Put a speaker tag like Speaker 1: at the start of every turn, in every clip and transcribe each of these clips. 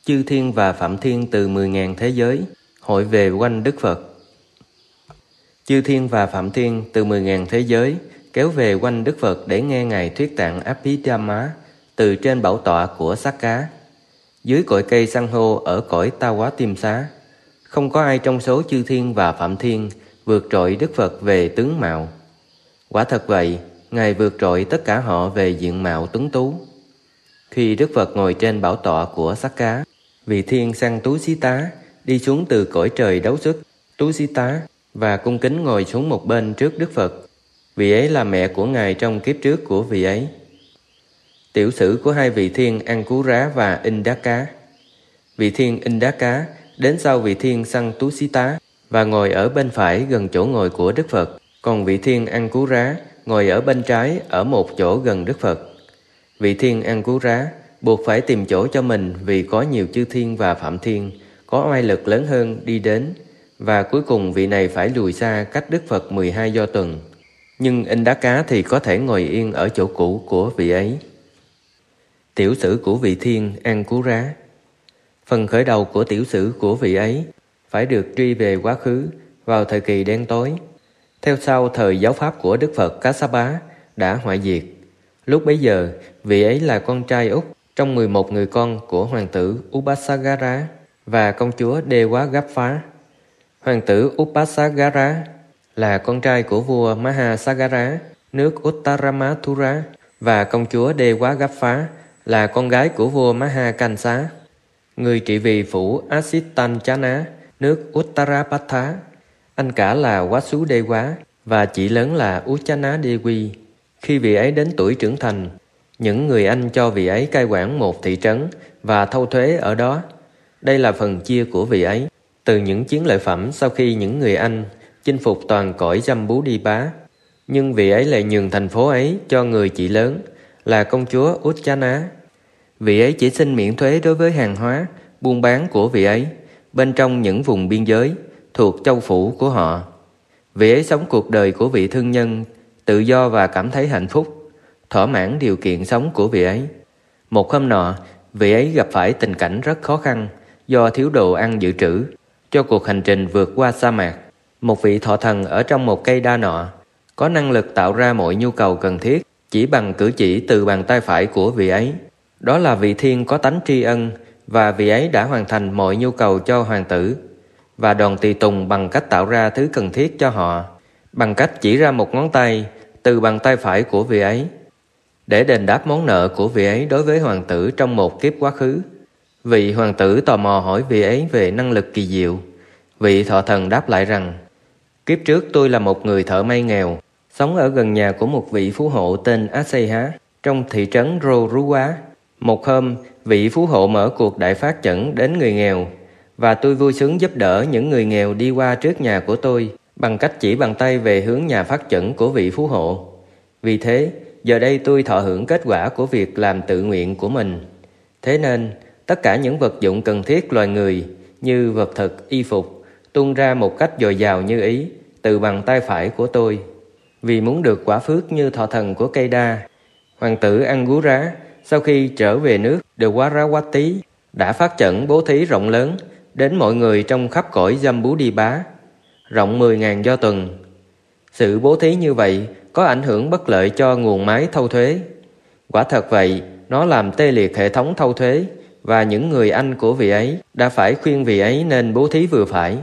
Speaker 1: Chư Thiên và Phạm Thiên từ 10.000 thế giới, hội về quanh Đức Phật. Chư Thiên và Phạm Thiên từ 10.000 thế giới kéo về quanh Đức Phật để nghe Ngài thuyết tạng Abhidhamma từ trên bảo tọa của Xác Cá, dưới cội cây san hô ở cõi Ta Quá Tiêm Xá. Không có ai trong số Chư Thiên và Phạm Thiên vượt trội Đức Phật về tướng mạo. Quả thật vậy, Ngài vượt trội tất cả họ về diện mạo tuấn tú. Khi Đức Phật ngồi trên bảo tọa của Xác Cá, vị thiên sang Tú Xí Tá đi xuống từ cõi trời đấu xuất Tú Xí Tá và cung kính ngồi xuống một bên trước Đức Phật. Vị ấy là mẹ của Ngài trong kiếp trước của vị ấy. Tiểu sử của hai vị thiên Ankura và Indaka. Vị thiên Indaka đến sau vị thiên Sang Tú Xí Tá và ngồi ở bên phải gần chỗ ngồi của Đức Phật, còn vị thiên Ankura ngồi ở bên trái ở một chỗ gần Đức Phật. Vị thiên Ankura buộc phải tìm chỗ cho mình vì có nhiều Chư Thiên và Phạm Thiên có oai lực lớn hơn đi đến, và cuối cùng vị này phải lùi xa cách Đức Phật 12 do tuần. Nhưng Indaka thì có thể ngồi yên ở chỗ cũ của vị ấy. Tiểu sử của vị thiên Ankura. Phần khởi đầu của tiểu sử của vị ấy phải được truy về quá khứ vào thời kỳ đen tối, theo sau thời giáo pháp của Đức Phật Kassapa đã hoại diệt. Lúc bấy giờ, vị ấy là con trai út trong 11 người con của hoàng tử Upasagara và công chúa Devagapha. Hoàng tử Upasagara là con trai của vua Mahasagara, nước Uttaramathura, và công chúa Devagapha là con gái của vua Mahakansa, người trị vì phủ Asitanchana, nước Uttarapatha. Anh cả là Vasudewa và chị lớn là Uchana Devi. Khi vị ấy đến tuổi trưởng thành, những người anh cho vị ấy cai quản một thị trấn và thâu thuế ở đó. Đây là phần chia của vị ấy từ những chiến lợi phẩm sau khi những người anh chinh phục toàn cõi Jambudvipa. Nhưng vị ấy lại nhường thành phố ấy cho người chị lớn là công chúa Uchana. Vị ấy chỉ xin miễn thuế đối với hàng hóa buôn bán của vị ấy bên trong những vùng biên giới thuộc châu phủ của họ. Vị ấy sống cuộc đời của vị thương nhân tự do và cảm thấy hạnh phúc, thỏa mãn điều kiện sống của vị ấy. Một hôm nọ, vị ấy gặp phải tình cảnh rất khó khăn do thiếu đồ ăn dự trữ cho cuộc hành trình vượt qua sa mạc. Một vị thọ thần ở trong một cây đa nọ có năng lực tạo ra mọi nhu cầu cần thiết chỉ bằng cử chỉ từ bàn tay phải của vị ấy. Đó là vị thiên có tánh tri ân, và vị ấy đã hoàn thành mọi nhu cầu cho hoàng tử và đoàn tùy tùng bằng cách tạo ra thứ cần thiết cho họ bằng cách chỉ ra một ngón tay từ bàn tay phải của vị ấy để đền đáp món nợ của vị ấy đối với hoàng tử trong một kiếp quá khứ. Vị hoàng tử tò mò hỏi vị ấy về năng lực kỳ diệu. Vị thọ thần đáp lại rằng: kiếp trước tôi là một người thợ may nghèo, sống ở gần nhà của một vị phú hộ tên Aseha trong thị trấn Roruwa. Một hôm, vị phú hộ mở cuộc đại phát chẩn đến người nghèo, và tôi vui sướng giúp đỡ những người nghèo đi qua trước nhà của tôi bằng cách chỉ bàn tay về hướng nhà phát chẩn của vị phú hộ. Vì thế, giờ đây tôi thọ hưởng kết quả của việc làm tự nguyện của mình. Thế nên, tất cả những vật dụng cần thiết loài người như vật thực, y phục tuôn ra một cách dồi dào như ý từ bàn tay phải của tôi. Vì muốn được quả phước như thọ thần của cây đa, hoàng tử Angura sau khi trở về nước Dwarawati đã phát chẩn bố thí rộng lớn đến mọi người trong khắp cõi Jambudvipa, rộng 10.000 do tuần. Sự bố thí như vậy có ảnh hưởng bất lợi cho nguồn máy thâu thuế. Quả thật vậy, nó làm tê liệt hệ thống thâu thuế, và những người anh của vị ấy đã phải khuyên vị ấy nên bố thí vừa phải.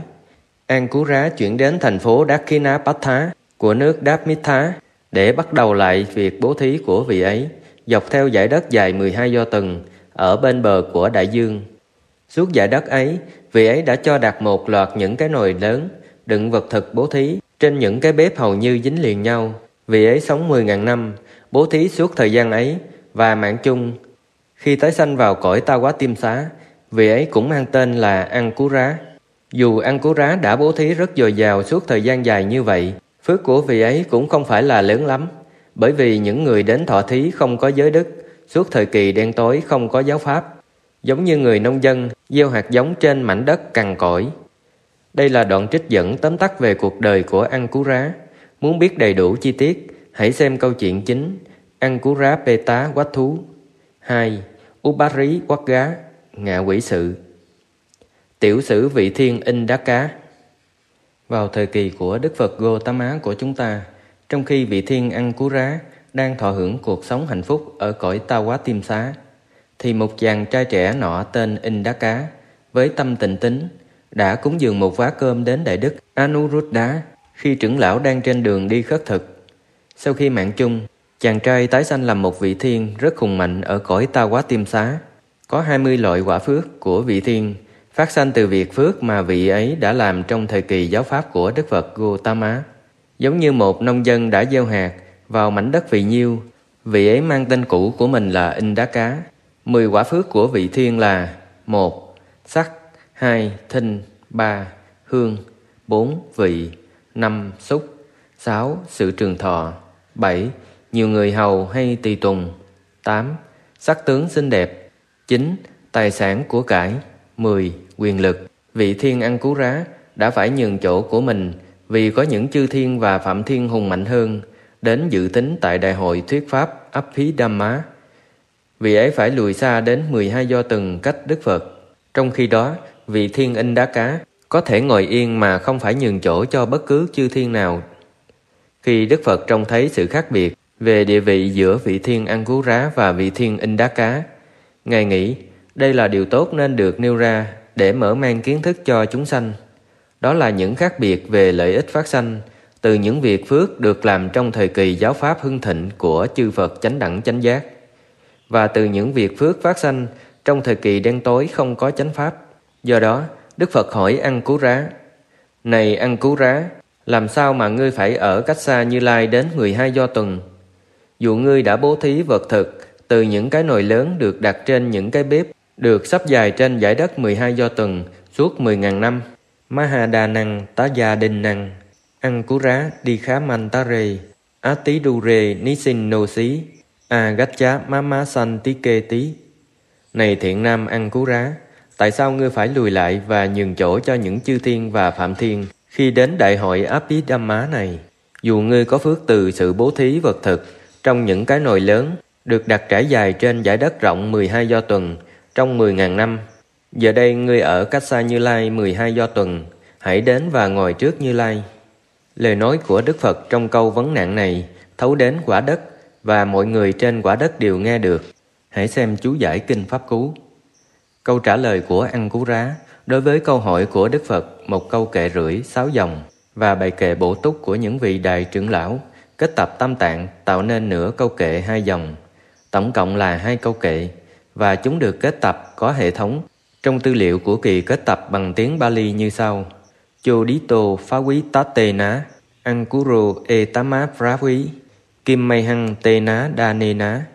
Speaker 1: Ankura chuyển đến thành phố Dakshinapatha của nước Damitha để bắt đầu lại việc bố thí của vị ấy dọc theo dải đất dài 12 do tuần ở bên bờ của đại dương. Suốt dải đất ấy, vị ấy đã cho đặt một loạt những cái nồi lớn đựng vật thực bố thí trên những cái bếp hầu như dính liền nhau. Vị ấy sống 10.000 năm, bố thí suốt thời gian ấy, và mạng chung khi tái sanh vào cõi Ta Quá Tiêm Xá, vị ấy cũng mang tên là Ankura. Dù Ankura đã bố thí rất dồi dào suốt thời gian dài như vậy, phước của vị ấy cũng không phải là lớn lắm, bởi vì những người đến thọ thí không có giới đức, suốt thời kỳ đen tối không có giáo pháp, giống như người nông dân gieo hạt giống trên mảnh đất cằn cỗi. Đây là đoạn trích dẫn tóm tắt về cuộc đời của Ankura. Muốn biết đầy đủ chi tiết, hãy xem câu chuyện chính Ankura Peta Quát Thú. 2. Upari Quát Gá. ngạ quỷ sự. Tiểu sử vị thiên Indaka. Vào thời kỳ của Đức Phật Gautama của chúng ta, trong khi vị thiên Ankura đang thọ hưởng cuộc sống hạnh phúc ở cõi Tawatimsa, thì một chàng trai trẻ nọ tên Indaka với tâm tịnh tín đã cúng dường một vá cơm đến Đại Đức Anuruddha khi trưởng lão đang trên đường đi khất thực. Sau khi mạng chung, chàng trai tái sanh làm một vị thiên rất hùng mạnh ở cõi Tawatimsa. Có 20 loại quả phước của vị thiên phát sanh từ việc phước mà vị ấy đã làm trong thời kỳ giáo pháp của Đức Phật Gautama. Giống như một nông dân đã gieo hạt vào mảnh đất vị nhiêu, vị ấy mang tên cũ của mình là Indaka. 10 quả phước của vị thiên là: 1. Sắc, 2. Thinh, 3. Hương, 4. Vị, 5. Xúc, 6. Sự trường thọ, 7. Nhiều người hầu hay tùy tùng, 8. Sắc tướng xinh đẹp, 9. Tài sản của cải, 10. Quyền lực. Vị thiên Ankura đã phải nhường chỗ của mình vì có những chư thiên và phạm thiên hùng mạnh hơn đến dự thính tại đại hội thuyết pháp Abhidhamma. Vị ấy phải lùi xa đến 12 do tuần cách Đức Phật. Trong khi đó, vị thiên Indaka có thể ngồi yên mà không phải nhường chỗ cho bất cứ chư thiên nào. Khi Đức Phật trông thấy sự khác biệt về địa vị giữa vị thiên Ankura và vị thiên Indaka, Ngài nghĩ đây là điều tốt nên được nêu ra để mở mang kiến thức cho chúng sanh. Đó là những khác biệt về lợi ích phát sanh từ những việc phước được làm trong thời kỳ giáo pháp hưng thịnh của chư Phật chánh đẳng chánh giác, và từ những việc phước phát sanh trong thời kỳ đen tối không có chánh pháp. Do đó, Đức Phật hỏi Ankura: Này Ankura, làm sao mà ngươi phải ở cách xa Như Lai đến 12 do tuần? Dù ngươi đã bố thí vật thực từ những cái nồi lớn được đặt trên những cái bếp được sắp dài trên dải đất 12 do tuần suốt 10.000 năm. Mahadanang Tayadinang Ankura Dikhamantare Atidure Nisinnosi Agacha Mama Santiketi. Này thiện nam Ankura, tại sao ngươi phải lùi lại và nhường chỗ cho những chư thiên và phạm thiên khi đến đại hội Abhidhamma này? Dù ngươi có phước từ sự bố thí vật thực trong những cái nồi lớn được đặt trải dài trên dải đất rộng 12 do tuần trong 10.000 năm, giờ đây ngươi ở cách xa Như Lai 12 do tuần, hãy đến và ngồi trước Như Lai. Lời nói của Đức Phật trong câu vấn nạn này thấu đến quả đất, và mọi người trên quả đất đều nghe được. Hãy xem chú giải Kinh Pháp Cú. Câu trả lời của Ankura đối với câu hỏi của Đức Phật, một câu kệ rưỡi 6 dòng, và bài kệ bổ túc của những vị đại trưởng lão kết tập tam tạng tạo nên nửa câu kệ 2 dòng. Tổng cộng là 2 câu kệ, và chúng được kết tập có hệ thống trong tư liệu của kỳ kết tập bằng tiếng Bali như sau: Chodito Phawittatena Ankuro Etama Pravi Kim May Hăng Tena Danena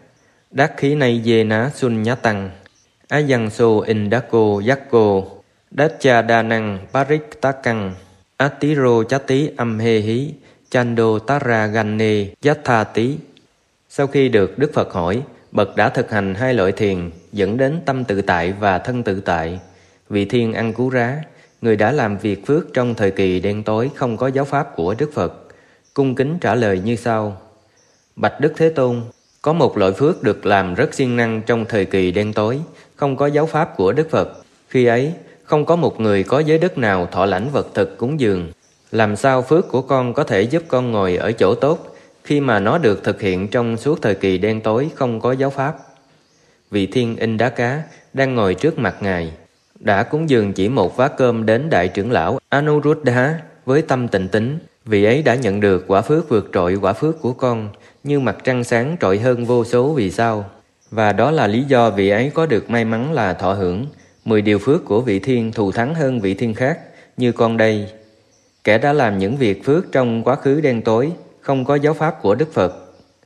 Speaker 1: Dakkhinayena Sunyatang Ayanso Indako Yakko Dachadanang Pariktakang Atiro Chati Amhehi Chando Taragane Yathati. Sau khi được Đức Phật hỏi, bậc đã thực hành 2 loại thiền dẫn đến tâm tự tại và thân tự tại, vị thiên Ankura, người đã làm việc phước trong thời kỳ đen tối không có giáo pháp của Đức Phật, cung kính trả lời như sau: Bạch Đức Thế Tôn, có một loại phước được làm rất siêng năng trong thời kỳ đen tối, không có giáo pháp của Đức Phật. Khi ấy, không có một người có giới đức nào thọ lãnh vật thực cúng dường. Làm sao phước của con có thể giúp con ngồi ở chỗ tốt khi mà nó được thực hiện trong suốt thời kỳ đen tối không có giáo pháp? Vị thiên Indaka đang ngồi trước mặt Ngài đã cúng dường chỉ một vá cơm đến đại trưởng lão Anuruddha với tâm tịnh tín. Vị ấy đã nhận được quả phước vượt trội quả phước của con, như mặt trăng sáng trội hơn vô số vì sao. Và đó là lý do vị ấy có được may mắn là thọ hưởng 10 điều phước của vị thiên thù thắng hơn vị thiên khác, như con đây, kẻ đã làm những việc phước trong quá khứ đen tối, không có giáo pháp của Đức Phật.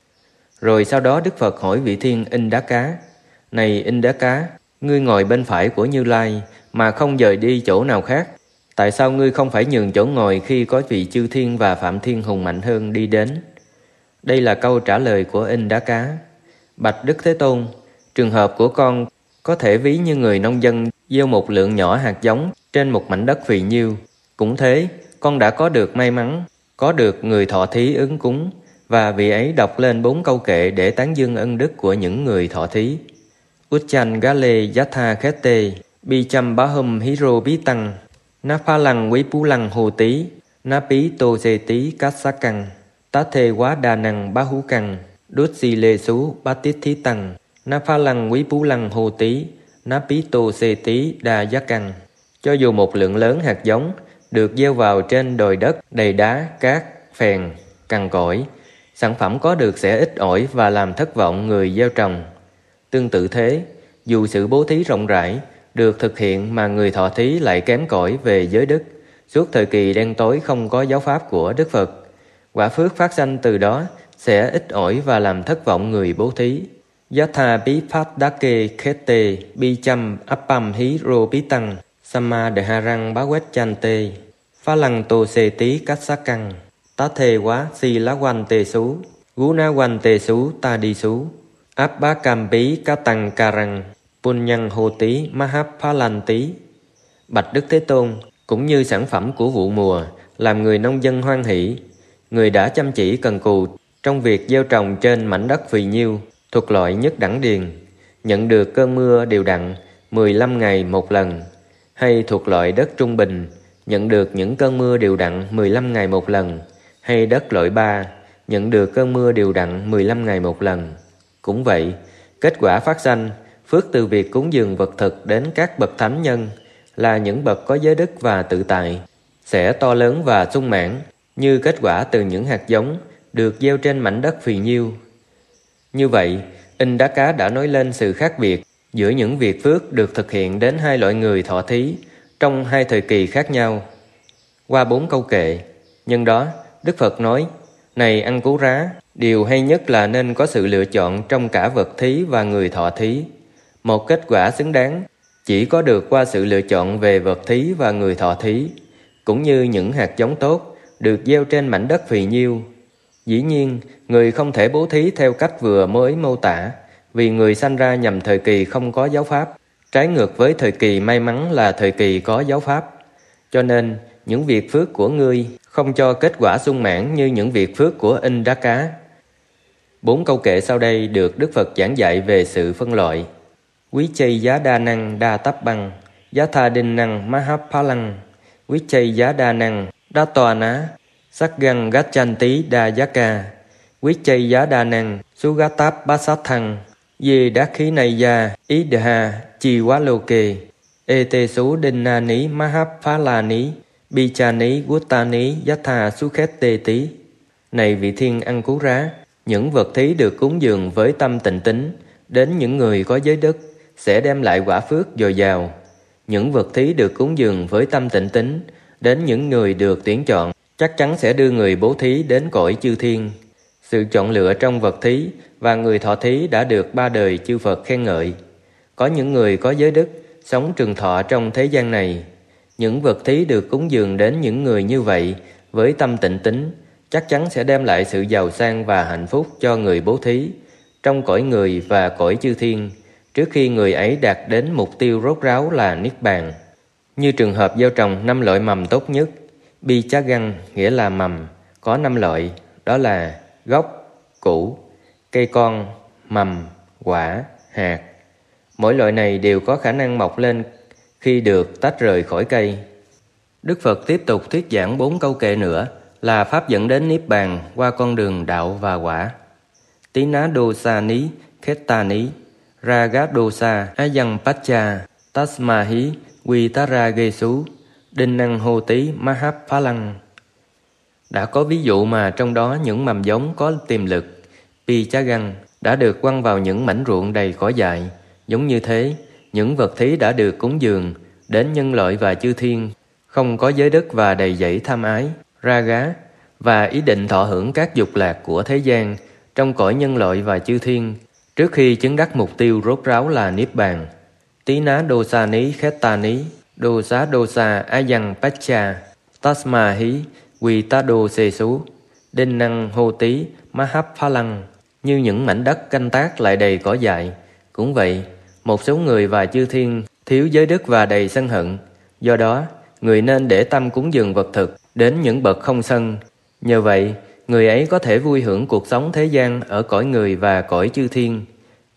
Speaker 1: Rồi sau đó Đức Phật hỏi vị thiên Indaka: Này Indaka, ngươi ngồi bên phải của Như Lai mà không dời đi chỗ nào khác. Tại sao ngươi không phải nhường chỗ ngồi khi có vị chư thiên và phạm thiên hùng mạnh hơn đi đến? Đây là câu trả lời của Indaka: Bạch Đức Thế Tôn, trường hợp của con có thể ví như người nông dân gieo một lượng nhỏ hạt giống trên một mảnh đất phì nhiêu. Cũng thế, con đã có được may mắn, có được người thọ thí ứng cúng, và vị ấy đọc lên 4 câu kệ để tán dương ân đức của những người thọ thí. Uchchan Gale Yatha Khete Bicham Bahum Hiro Bí Tăng Napa Lăng Quý Pú Lăng Hồ Tí Napi Tô Sê Tí Cát Sắc Căng Tá Thê Quá Đà Năng Bá Hú Căng Đốt Si Lê Sú Bá Tiết Thí Tăng Napa Lăng Quý Pú Lăng Hồ Tí Napi Tô Sê Tí Đà Giác Căng. Cho dù một lượng lớn hạt giống được gieo vào trên đồi đất đầy đá, cát, phèn, cằn cỗi, sản phẩm có được sẽ ít ỏi và làm thất vọng người gieo trồng. Tương tự thế, dù sự bố thí rộng rãi được thực hiện mà người thọ thí lại kém cỏi về giới đức, suốt thời kỳ đen tối không có giáo pháp của Đức Phật, quả phước phát sanh từ đó sẽ ít ỏi và làm thất vọng người bố thí. Yatha bí phát dake khete bi cham appam hí rô bí tăng Sama đề ha răng bá quét chan tê Phá lăng tô xê tí cách sát căng Tá thê quá si lá quanh tê xú Gú ná quanh tê xú ta đi xú Áp bá cam bí cá tăng ca răng Pun nhân hô tí má háp phá lanh tí. Bạch Đức Thế Tôn, cũng như sản phẩm của vụ mùa làm người nông dân hoan hỷ, người đã chăm chỉ cần cù trong việc gieo trồng trên mảnh đất phì nhiêu thuộc loại nhất đẳng điền, nhận được cơn mưa đều đặn 15 ngày một lần, hay thuộc loại đất trung bình, nhận được những cơn mưa đều đặn 15 ngày một lần, hay đất loại 3, nhận được cơn mưa đều đặn 15 ngày một lần. Cũng vậy, kết quả phát sanh, phước từ việc cúng dường vật thực đến các bậc thánh nhân là những bậc có giới đức và tự tại, sẽ to lớn và sung mãn như kết quả từ những hạt giống được gieo trên mảnh đất phì nhiêu. Như vậy, In Đá Cá đã nói lên sự khác biệt giữa những việc phước được thực hiện đến hai loại người thọ thí trong hai thời kỳ khác nhau. Qua 4 câu kệ, nhân đó Đức Phật nói: Này Ăn Cú Rá, điều hay nhất là nên có sự lựa chọn trong cả vật thí và người thọ thí. Một kết quả xứng đáng chỉ có được qua sự lựa chọn về vật thí và người thọ thí, cũng như những hạt giống tốt được gieo trên mảnh đất phì nhiêu. Dĩ nhiên, người không thể bố thí theo cách vừa mới mô tả, vì người sanh ra nhằm thời kỳ không có giáo pháp, trái ngược với thời kỳ may mắn là thời kỳ có giáo pháp. Cho nên, những việc phước của ngươi không cho kết quả sung mãn như những việc phước của In Đá Cá. 4 câu kệ sau đây được Đức Phật giảng dạy về sự phân loại. Quý chay giá đa năng đa tắp băng, giá tha đinh năng má háp phá lăng, quý chay giá đa năng đa tòa ná, sắc găng gát chan tí đa giá ca, quý chay giá đa năng su gá táp bá sát thăng, dê đá khí này gia ý đà ha chi quá lô kê, ê tê sú đinh na ní má háp phá la ní, bi cha ní quốc ta ní giá tha su khét tê tí. Này vị thiên Ăn Cú Rá, những vật thí được cúng dường với tâm tịnh tín đến những người có giới đức sẽ đem lại quả phước dồi dào. Những vật thí được cúng dường với tâm tịnh tín đến những người được tuyển chọn chắc chắn sẽ đưa người bố thí đến cõi chư thiên. Sự chọn lựa trong vật thí và người thọ thí đã được 3 đời chư Phật khen ngợi. Có những người có giới đức sống trường thọ trong thế gian này. Những vật thí được cúng dường đến những người như vậy với tâm tịnh tín chắc chắn sẽ đem lại sự giàu sang và hạnh phúc cho người bố thí trong cõi người và cõi chư thiên, trước khi người ấy đạt đến mục tiêu rốt ráo là Niết Bàn. Như trường hợp gieo trồng 5 loại mầm tốt nhất, bi chá găng nghĩa là mầm, có 5 loại, đó là gốc, củ, cây con, mầm, quả, hạt. Mỗi loại này đều có khả năng mọc lên khi được tách rời khỏi cây. Đức Phật tiếp tục thuyết giảng 4 câu kệ nữa là pháp dẫn đến Niết Bàn qua con đường đạo và quả. Tí ná đô sa ní, khét ta ní, ra gát đô sa, á dân pacha, tasma hí, quy tá ra ghê xú, đinh năng hô tí, má háp phá lăng. Đã có ví dụ mà trong đó những mầm giống có tiềm lực, pi chá găng, đã được quăng vào những mảnh ruộng đầy cỏ dại. Giống như thế, những vật thí đã được cúng dường đến nhân loại và chư thiên, không có giới đức và đầy dẫy tham ái, ra gá, và ý định thọ hưởng các dục lạc của thế gian trong cõi nhân loại và chư thiên, trước khi chứng đắc mục tiêu rốt ráo là Niết Bàn. Tí ná đô sa ní khét ta ní, đô sa á dân pacha, tasma hí, quy tá đô xê xú, đinh năng hô tí, má háp phá lăng. Như những mảnh đất canh tác lại đầy cỏ dại. Cũng vậy, một số người và chư thiên thiếu giới đức và đầy sân hận. Do đó, người nên để tâm cúng dường vật thực đến những bậc không sân. Nhờ vậy, người ấy có thể vui hưởng cuộc sống thế gian ở cõi người và cõi chư thiên,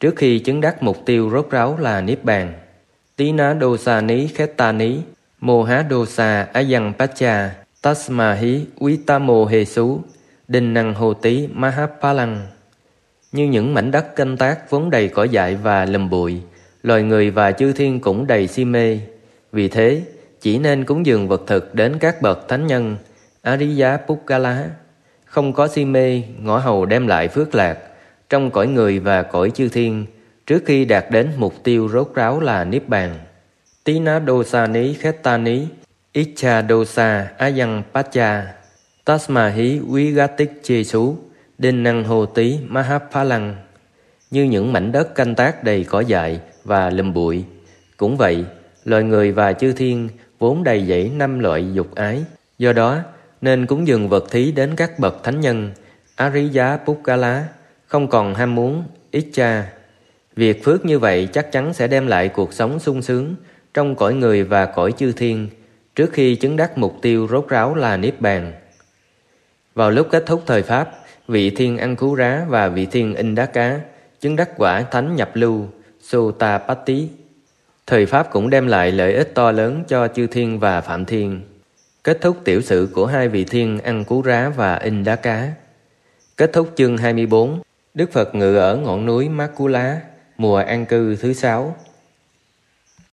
Speaker 1: trước khi chứng đắc mục tiêu rốt ráo là Niết Bàn. Tí ná dosa ní kheta ní, mô há dosa ayang pacha, tasma hí vitamo hê xú, đinh năng hô tí mahapalang. Như những mảnh đất canh tác vốn đầy cỏ dại và lùm bụi, loài người và chư thiên cũng đầy si mê. Vì thế, chỉ nên cúng dường vật thực đến các bậc thánh nhân, Ariya Pukkala, không có si mê, ngõ hầu đem lại phước lạc trong cõi người và cõi chư thiên, trước khi đạt đến mục tiêu rốt ráo là Niết Bàn. Tí ná dosa ní kheta ní, Icha dosa ayang pacha, tasma hí vigatik chê xú, đinh năng hô tí mahapalang. Như những mảnh đất canh tác đầy cỏ dại và lùm bụi, cũng vậy, loài người và chư thiên vốn đầy dẫy 5 loại dục ái. Do đó, nên cúng dường vật thí đến các bậc thánh nhân, Ariya Pukkala, không còn ham muốn, Icha. Việc phước như vậy chắc chắn sẽ đem lại cuộc sống sung sướng trong cõi người và cõi chư thiên, trước khi chứng đắc mục tiêu rốt ráo là Niết Bàn. Vào lúc kết thúc thời Pháp, vị thiên Ankura và vị thiên Indaka chứng đắc quả thánh nhập lưu, Sotapatti. Thời Pháp cũng đem lại lợi ích to lớn cho chư thiên và phạm thiên. Kết thúc tiểu sử của hai vị thiên Ankura và Indaka. Kết thúc chương 24, Đức Phật ngự ở ngọn núi Makula, mùa an cư thứ 6.